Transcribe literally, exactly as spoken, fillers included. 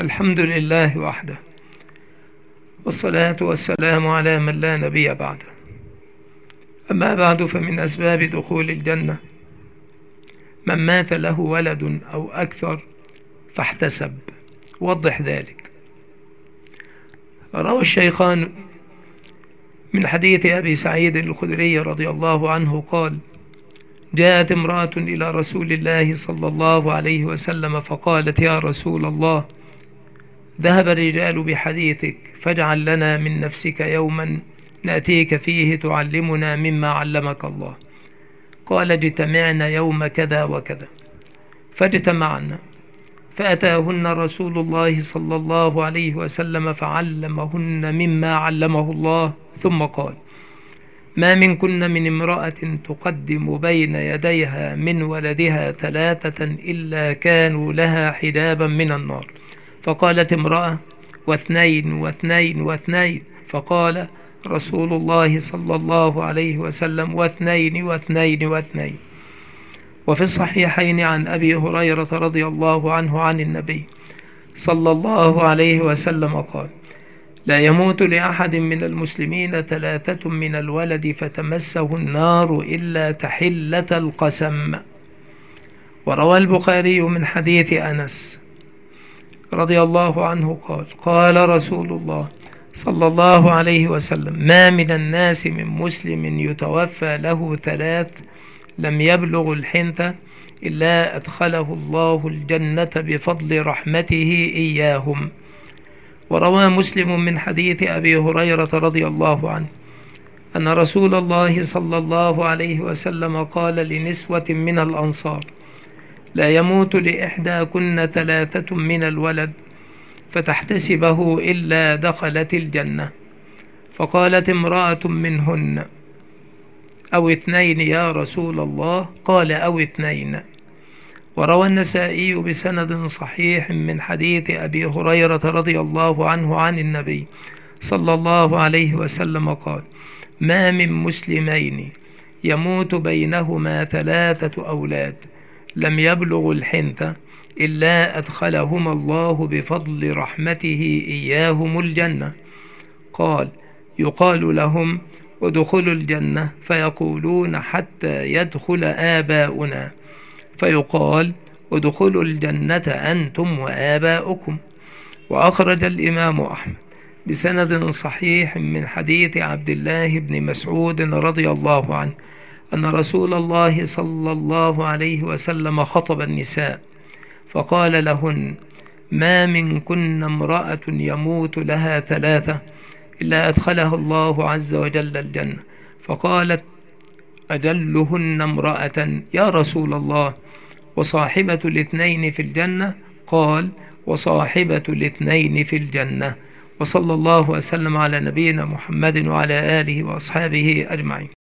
الحمد لله وحده، والصلاة والسلام على من لا نبي بعده. أما بعد، فمن أسباب دخول الجنة من مات له ولد أو أكثر فاحتسب. وضح ذلك. روى الشيخان من حديث أبي سعيد الخدري رضي الله عنه قال: جاءت امرأة إلى رسول الله صلى الله عليه وسلم فقالت: يا رسول الله، ذهب الرجال بحديثك، فاجعل لنا من نفسك يوما نأتيك فيه تعلمنا مما علمك الله. قال: اجتمعنا يوم كذا وكذا. فاجتمعنا، فأتاهن رسول الله صلى الله عليه وسلم فعلمهن مما علمه الله، ثم قال: ما منكن من امرأة تقدم بين يديها من ولدها ثلاثة إلا كانوا لها حجابا من النار. فقالت امرأة: واثنين واثنين واثنين. فقال رسول الله صلى الله عليه وسلم: واثنين واثنين واثنين. وفي الصحيحين عن أبي هريرة رضي الله عنه عن النبي صلى الله عليه وسلم قال: لا يموت لأحد من المسلمين ثلاثة من الولد فتمسه النار إلا تحلة القسم. وروى البخاري من حديث أنس رضي الله عنه قال: قال رسول الله صلى الله عليه وسلم: ما من الناس من مسلم يتوفى له ثلاث لم يبلغ الحنث إلا أدخله الله الجنة بفضل رحمته إياهم. وروى مسلم من حديث أبي هريرة رضي الله عنه أن رسول الله صلى الله عليه وسلم قال لنسوة من الأنصار: لا يموت لإحداكن ثلاثة من الولد فتحتسبه إلا دخلت الجنة. فقالت امرأة منهن: أو اثنين يا رسول الله. قال: أو اثنين. وروى النسائي بسند صحيح من حديث أبي هريرة رضي الله عنه عن النبي صلى الله عليه وسلم قال: ما من مسلمين يموت بينهما ثلاثة أولاد لم يبلغوا الحنث إلا أدخلهما الله بفضل رحمته إياهم الجنة. قال: يقال لهم: ادخلوا الجنة، فيقولون: حتى يدخل آباؤنا. فيقال: ادخلوا الجنة أنتم وآباؤكم. وأخرج الإمام أحمد بسند صحيح من حديث عبد الله بن مسعود رضي الله عنه أن رسول الله صلى الله عليه وسلم خطب النساء فقال لهن: ما منكن امرأة يموت لها ثلاثة إلا أدخلها الله عز وجل الجنة. فقالت أجلهن امرأة: يا رسول الله، وصاحبة الاثنين في الجنة؟ قال: وصاحبة الاثنين في الجنة. وصلى الله وسلم على نبينا محمد وعلى آله وأصحابه أجمعين.